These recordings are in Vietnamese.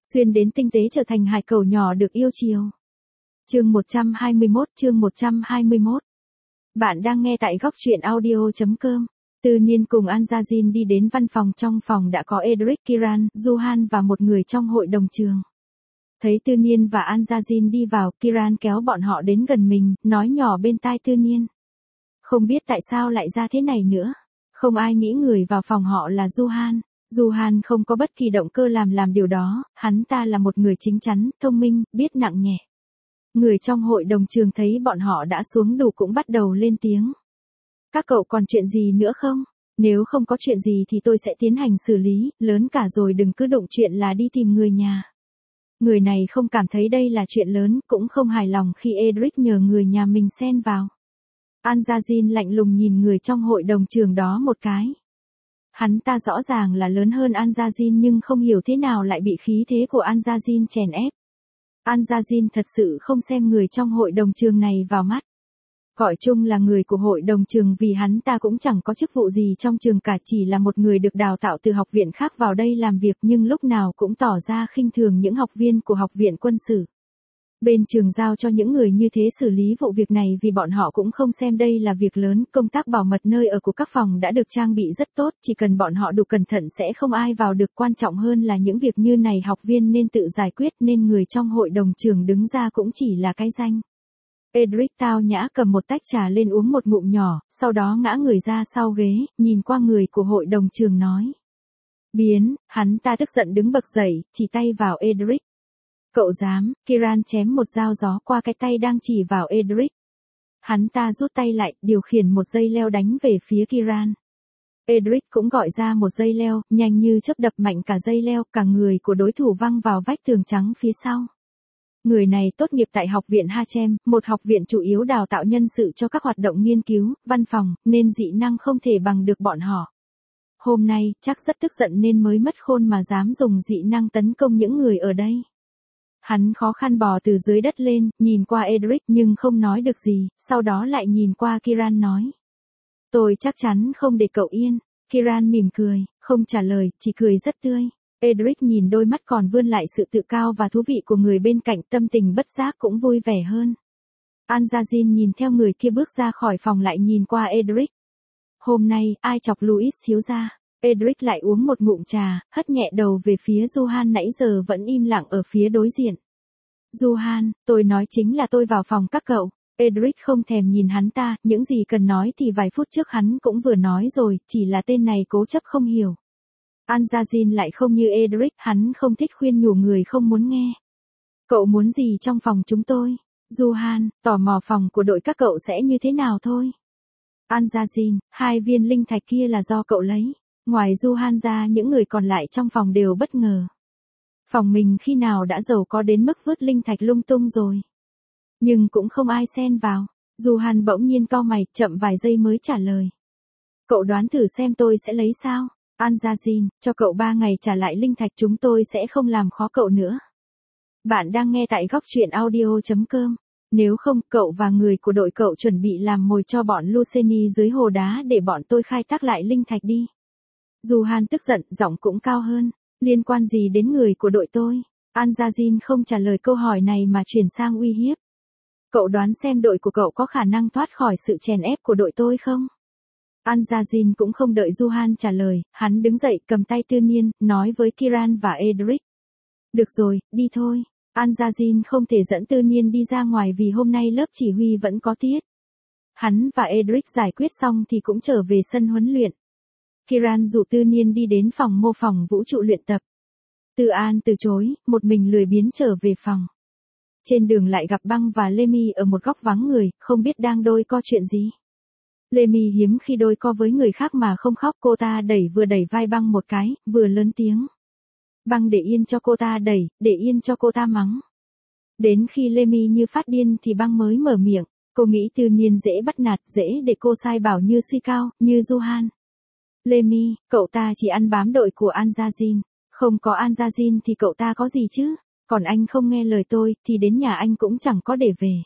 xuyên đến tinh tế trở thành hải cẩu nhỏ được yêu chiều. Chương 121. Bạn đang nghe tại góc truyện audio.com. Tư Niên cùng Anjazin đi đến văn phòng, trong phòng đã có Edric, Kiran, Johan và một người trong hội đồng trường. Thấy Tư Niên và Anjazin đi vào, Kiran kéo bọn họ đến gần mình, nói nhỏ bên tai Tư Niên. Không biết tại sao lại ra thế này nữa. Không ai nghĩ người vào phòng họ là Johan. Johan không có bất kỳ động cơ làm điều đó, hắn ta là một người chính chắn, thông minh, biết nặng nhẹ. Người trong hội đồng trường thấy bọn họ đã xuống đủ cũng bắt đầu lên tiếng. Các cậu còn chuyện gì nữa không? Nếu không có chuyện gì thì tôi sẽ tiến hành xử lý, lớn cả rồi đừng cứ đụng chuyện là đi tìm người nhà. Người này không cảm thấy đây là chuyện lớn, cũng không hài lòng khi Edric nhờ người nhà mình xen vào. Anjazin lạnh lùng nhìn người trong hội đồng trường đó một cái. Hắn ta rõ ràng là lớn hơn Anjazin nhưng không hiểu thế nào lại bị khí thế của Anjazin chèn ép. Anjazin thật sự không xem người trong hội đồng trường này vào mắt. Gọi chung là người của hội đồng trường vì hắn ta cũng chẳng có chức vụ gì trong trường cả, chỉ là một người được đào tạo từ học viện khác vào đây làm việc nhưng lúc nào cũng tỏ ra khinh thường những học viên của học viện quân sự. Bên trường giao cho những người như thế xử lý vụ việc này vì bọn họ cũng không xem đây là việc lớn, công tác bảo mật nơi ở của các phòng đã được trang bị rất tốt, chỉ cần bọn họ đủ cẩn thận sẽ không ai vào được, quan trọng hơn là những việc như này học viên nên tự giải quyết nên người trong hội đồng trường đứng ra cũng chỉ là cái danh. Edric tao nhã cầm một tách trà lên uống một ngụm nhỏ, sau đó ngã người ra sau ghế, nhìn qua người của hội đồng trường nói. Hắn ta tức giận đứng bật dậy, chỉ tay vào Edric. Cậu dám? Kiran chém một dao gió qua cái tay đang chỉ vào Edric. Hắn ta rút tay lại, điều khiển một dây leo đánh về phía Kiran. Edric cũng gọi ra một dây leo, nhanh như chớp đập mạnh cả dây leo, cả người của đối thủ văng vào vách tường trắng phía sau. Người này tốt nghiệp tại học viện Hachem, một học viện chủ yếu đào tạo nhân sự cho các hoạt động nghiên cứu, văn phòng, nên dị năng không thể bằng được bọn họ. Hôm nay, chắc rất tức giận nên mới mất khôn mà dám dùng dị năng tấn công những người ở đây. Hắn khó khăn bò từ dưới đất lên, nhìn qua Edric nhưng không nói được gì, sau đó lại nhìn qua Kiran nói. Tôi chắc chắn không để cậu yên. Kiran mỉm cười, không trả lời, chỉ cười rất tươi. Edric nhìn đôi mắt còn vươn lại sự tự cao và thú vị của người bên cạnh, tâm tình bất giác cũng vui vẻ hơn. Anjazin nhìn theo người kia bước ra khỏi phòng lại nhìn qua Edric. Hôm nay, ai chọc Louis thiếu gia? Edric lại uống một ngụm trà, hất nhẹ đầu về phía Johan nãy giờ vẫn im lặng ở phía đối diện. Johan, tôi nói chính là tôi vào phòng các cậu. Edric không thèm nhìn hắn ta, những gì cần nói thì vài phút trước hắn cũng vừa nói rồi, chỉ là tên này cố chấp không hiểu. Anjazin lại không như Edric, hắn không thích khuyên nhủ người không muốn nghe. Cậu muốn gì trong phòng chúng tôi? Johan, tò mò phòng của đội các cậu sẽ như thế nào thôi. Anjazin, 2 viên linh thạch kia là do cậu lấy. Ngoài Johan ra những người còn lại trong phòng đều bất ngờ. Phòng mình khi nào đã giàu có đến mức vứt linh thạch lung tung rồi. Nhưng cũng không ai xen vào. Johan bỗng nhiên cau mày, chậm vài giây mới trả lời. Cậu đoán thử xem tôi sẽ lấy sao? Anjazin, cho cậu 3 ngày trả lại linh thạch chúng tôi sẽ không làm khó cậu nữa. Bạn đang nghe tại góc truyện audio.com. Nếu không, cậu và người của đội cậu chuẩn bị làm mồi cho bọn Luceni dưới hồ đá để bọn tôi khai thác lại linh thạch đi. Johan tức giận, giọng cũng cao hơn. Liên quan gì đến người của đội tôi? Anjazin không trả lời câu hỏi này mà chuyển sang uy hiếp. Cậu đoán xem đội của cậu có khả năng thoát khỏi sự chèn ép của đội tôi không? Anjazin cũng không đợi Johan trả lời, hắn đứng dậy cầm tay Tư Niên, nói với Kiran và Edric. Được rồi, đi thôi. Anjazin không thể dẫn Tư Niên đi ra ngoài vì hôm nay lớp chỉ huy vẫn có tiết. Hắn và Edric giải quyết xong thì cũng trở về sân huấn luyện. Kiran rủ Tư Niên đi đến phòng mô phỏng vũ trụ luyện tập. Tư An từ chối, một mình lười biếng trở về phòng. Trên đường lại gặp Băng và Lemmy ở một góc vắng người, không biết đang đôi co chuyện gì. Lemmy hiếm khi đôi co với người khác mà không khóc, cô ta vừa đẩy vai Băng một cái, vừa lớn tiếng. Băng để yên cho cô ta đẩy, để yên cho cô ta mắng. Đến khi Lemmy như phát điên thì Băng mới mở miệng, cô nghĩ Tư Niên dễ bắt nạt, dễ để cô sai bảo như suy cao, như Johan. Lemmy, cậu ta chỉ ăn bám đội của Anjazin, không có Anjazin thì cậu ta có gì chứ, còn anh không nghe lời tôi thì đến nhà anh cũng chẳng có để về.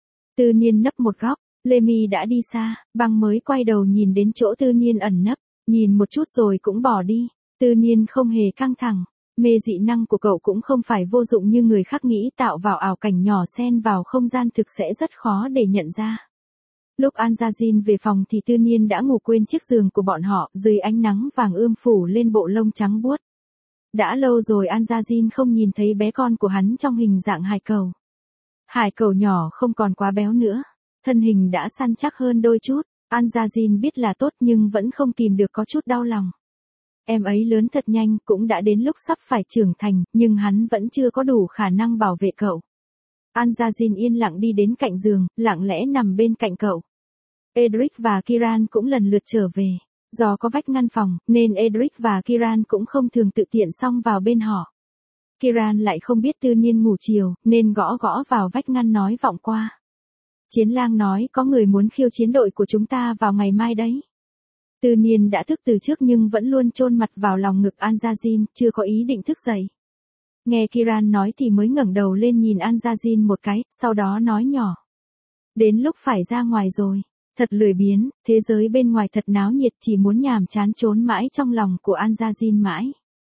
Tư Niên nấp một góc, Lemmy đã đi xa, Băng mới quay đầu nhìn đến chỗ Tư Niên ẩn nấp, nhìn một chút rồi cũng bỏ đi. Tư Niên không hề căng thẳng, Mê dị năng của cậu cũng không phải vô dụng như người khác nghĩ, tạo vào ảo cảnh nhỏ xen vào không gian thực sẽ rất khó để nhận ra. Lúc Anjazin về phòng thì Tư Niên đã ngủ quên chiếc giường của bọn họ, dưới ánh nắng vàng ươm phủ lên bộ lông trắng buốt. Đã lâu rồi Anjazin không nhìn thấy bé con của hắn trong hình dạng hải cẩu. Hải cẩu nhỏ không còn quá béo nữa, thân hình đã săn chắc hơn đôi chút. Anjazin biết là tốt nhưng vẫn không kìm được có chút đau lòng. Em ấy lớn thật nhanh, cũng đã đến lúc sắp phải trưởng thành, nhưng hắn vẫn chưa có đủ khả năng bảo vệ cậu. Anjazin yên lặng đi đến cạnh giường, lặng lẽ nằm bên cạnh cậu. Edric và Kiran cũng lần lượt trở về. Do có vách ngăn phòng, nên Edric và Kiran cũng không thường tự tiện xông vào bên họ. Kiran lại không biết Tư Niên ngủ chiều, nên gõ gõ vào vách ngăn nói vọng qua. Chiến lang nói có người muốn khiêu chiến đội của chúng ta vào ngày mai đấy. Tư Niên đã thức từ trước nhưng vẫn luôn chôn mặt vào lòng ngực Anjazin, chưa có ý định thức dậy. Nghe Kiran nói thì mới ngẩng đầu lên nhìn Anjazin một cái, sau đó nói nhỏ. Đến lúc phải ra ngoài rồi. Thật lười biếng, thế giới bên ngoài thật náo nhiệt, chỉ muốn nhàm chán trốn mãi trong lòng của Anjazin mãi.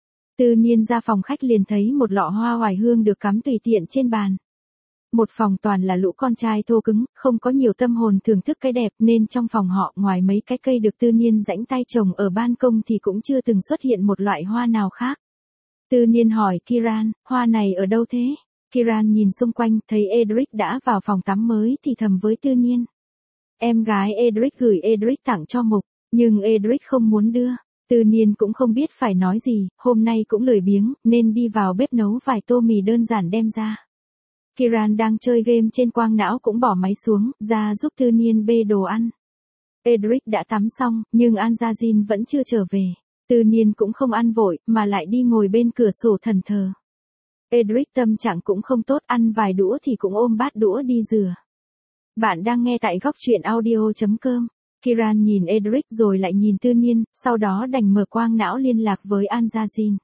Tư Niên ra phòng khách liền thấy một lọ hoa oải hương được cắm tùy tiện trên bàn. Một phòng toàn là lũ con trai thô cứng, không có nhiều tâm hồn thưởng thức cái đẹp nên trong phòng họ ngoài mấy cái cây được Tư Niên rãnh tay trồng ở ban công thì cũng chưa từng xuất hiện một loại hoa nào khác. Tư Niên hỏi Kiran, hoa này ở đâu thế? Kiran nhìn xung quanh, thấy Edric đã vào phòng tắm mới thì thầm với Tư Niên. Em gái Edric gửi Edric tặng cho Mục, nhưng Edric không muốn đưa. Tư Niên cũng không biết phải nói gì, hôm nay cũng lười biếng, nên đi vào bếp nấu vài tô mì đơn giản đem ra. Kiran đang chơi game trên quang não cũng bỏ máy xuống, ra giúp Tư Niên bê đồ ăn. Edric đã tắm xong, nhưng Anjazin vẫn chưa trở về. Tư Niên cũng không ăn vội, mà lại đi ngồi bên cửa sổ thẫn thờ. Edric tâm trạng cũng không tốt, ăn vài đũa thì cũng ôm bát đũa đi rửa. Bạn đang nghe tại góc truyện audio.com. Kiran nhìn Edric rồi lại nhìn Tư Niên, sau đó đành mở quang não liên lạc với Anjazin.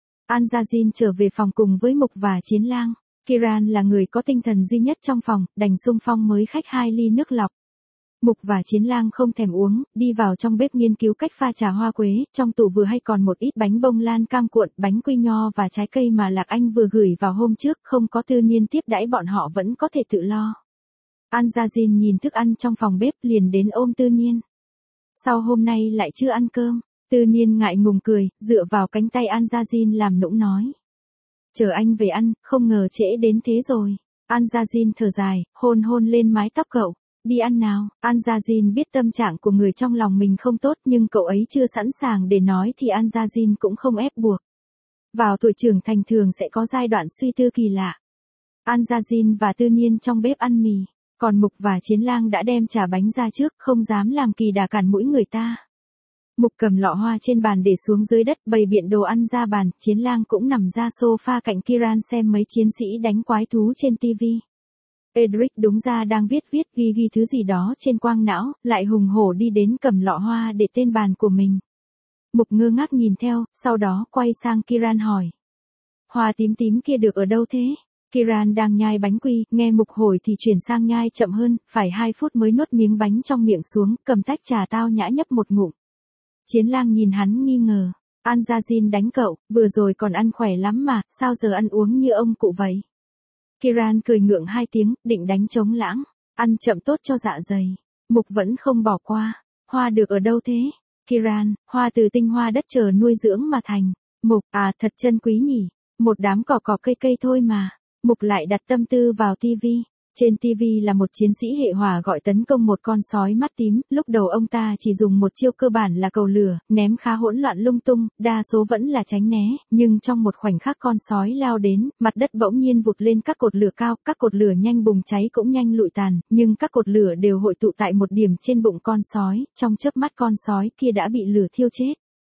Anjazin trở về phòng cùng với Mục và Chiến lang. Kiran là người có tinh thần duy nhất trong phòng, đành xung phong mới khách 2 ly nước lọc. Mục và Chiến lang không thèm uống, đi vào trong bếp nghiên cứu cách pha trà hoa quế, trong tủ vừa hay còn một ít bánh bông lan cam cuộn, bánh quy nho và trái cây mà Lạc Anh vừa gửi vào hôm trước, không có Tư Niên tiếp đãi bọn họ vẫn có thể tự lo. Anjazin nhìn thức ăn trong phòng bếp liền đến ôm Tư Niên. Sao hôm nay lại chưa ăn cơm? Tư Niên ngại ngùng cười, dựa vào cánh tay Anjazin làm nũng nói. Chờ anh về ăn, không ngờ trễ đến thế rồi. Anjazin thở dài, hôn hôn lên mái tóc cậu. Đi ăn nào. Anjazin biết tâm trạng của người trong lòng mình không tốt nhưng cậu ấy chưa sẵn sàng để nói thì Anjazin cũng không ép buộc. Vào tuổi trưởng thành thường sẽ có giai đoạn suy tư kỳ lạ. Anjazin và Tư Niên trong bếp ăn mì. Còn Mục và Chiến lang đã đem trà bánh ra trước, không dám làm kỳ đà cản mũi người ta. Mục cầm lọ hoa trên bàn để xuống dưới đất, bày biện đồ ăn ra bàn, Chiến lang cũng nằm ra sofa cạnh Kiran xem mấy chiến sĩ đánh quái thú trên TV. Edric đúng ra đang viết ghi thứ gì đó trên quang não, lại hùng hổ đi đến cầm lọ hoa để tên bàn của mình. Mục ngơ ngác nhìn theo, sau đó quay sang Kiran hỏi. Hoa tím tím kia được ở đâu thế? Kiran đang nhai bánh quy, nghe Mục hỏi thì chuyển sang nhai chậm hơn, phải 2 phút mới nuốt miếng bánh trong miệng xuống, cầm tách trà tao nhã nhấp một ngụm. Chiến lang nhìn hắn nghi ngờ. Anjazin đánh cậu, vừa rồi còn ăn khỏe lắm mà, sao giờ ăn uống như ông cụ vậy? Kiran cười ngượng 2 tiếng, định đánh trống lãng. Ăn chậm tốt cho dạ dày. Mục vẫn không bỏ qua. Hoa được ở đâu thế? Kiran, hoa từ tinh hoa đất trời nuôi dưỡng mà thành. Mục, à thật chân quý nhỉ. Một đám cỏ cây cây thôi mà. Mục lại đặt tâm tư vào TV. Trên TV là một chiến sĩ hệ hỏa gọi tấn công một con sói mắt tím, lúc đầu ông ta chỉ dùng một chiêu cơ bản là cầu lửa, ném khá hỗn loạn lung tung, đa số vẫn là tránh né, nhưng trong một khoảnh khắc con sói lao đến, mặt đất bỗng nhiên vụt lên các cột lửa cao, các cột lửa nhanh bùng cháy cũng nhanh lụi tàn, nhưng các cột lửa đều hội tụ tại một điểm trên bụng con sói, trong chớp mắt con sói kia đã bị lửa thiêu chết.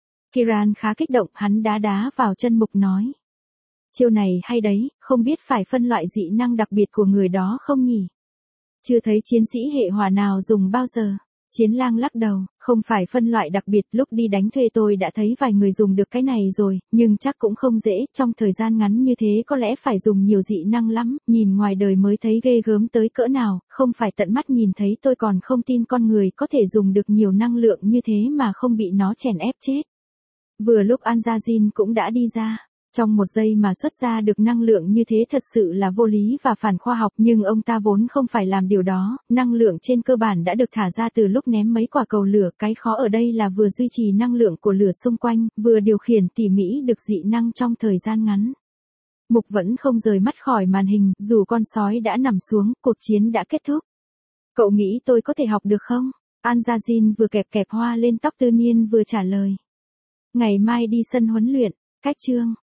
Kiran khá kích động, hắn đá vào chân Mục nói. Chiêu này hay đấy, không biết phải phân loại dị năng đặc biệt của người đó không nhỉ? Chưa thấy chiến sĩ hệ hỏa nào dùng bao giờ. Chiến lang lắc đầu, không phải phân loại đặc biệt, lúc đi đánh thuê tôi đã thấy vài người dùng được cái này rồi, nhưng chắc cũng không dễ, trong thời gian ngắn như thế có lẽ phải dùng nhiều dị năng lắm, nhìn ngoài đời mới thấy ghê gớm tới cỡ nào, không phải tận mắt nhìn thấy tôi còn không tin con người có thể dùng được nhiều năng lượng như thế mà không bị nó chèn ép chết. Vừa lúc Anjazin cũng đã đi ra. Trong một giây mà xuất ra được năng lượng như thế thật sự là vô lý và phản khoa học, nhưng ông ta vốn không phải làm điều đó, năng lượng trên cơ bản đã được thả ra từ lúc ném mấy quả cầu lửa, cái khó ở đây là vừa duy trì năng lượng của lửa xung quanh, vừa điều khiển tỉ mỉ được dị năng trong thời gian ngắn. Mục vẫn không rời mắt khỏi màn hình, dù con sói đã nằm xuống, cuộc chiến đã kết thúc. Cậu nghĩ tôi có thể học được không? Anjazin vừa kẹp kẹp hoa lên tóc Tư Niên vừa trả lời. Ngày mai đi sân huấn luyện, cách chương.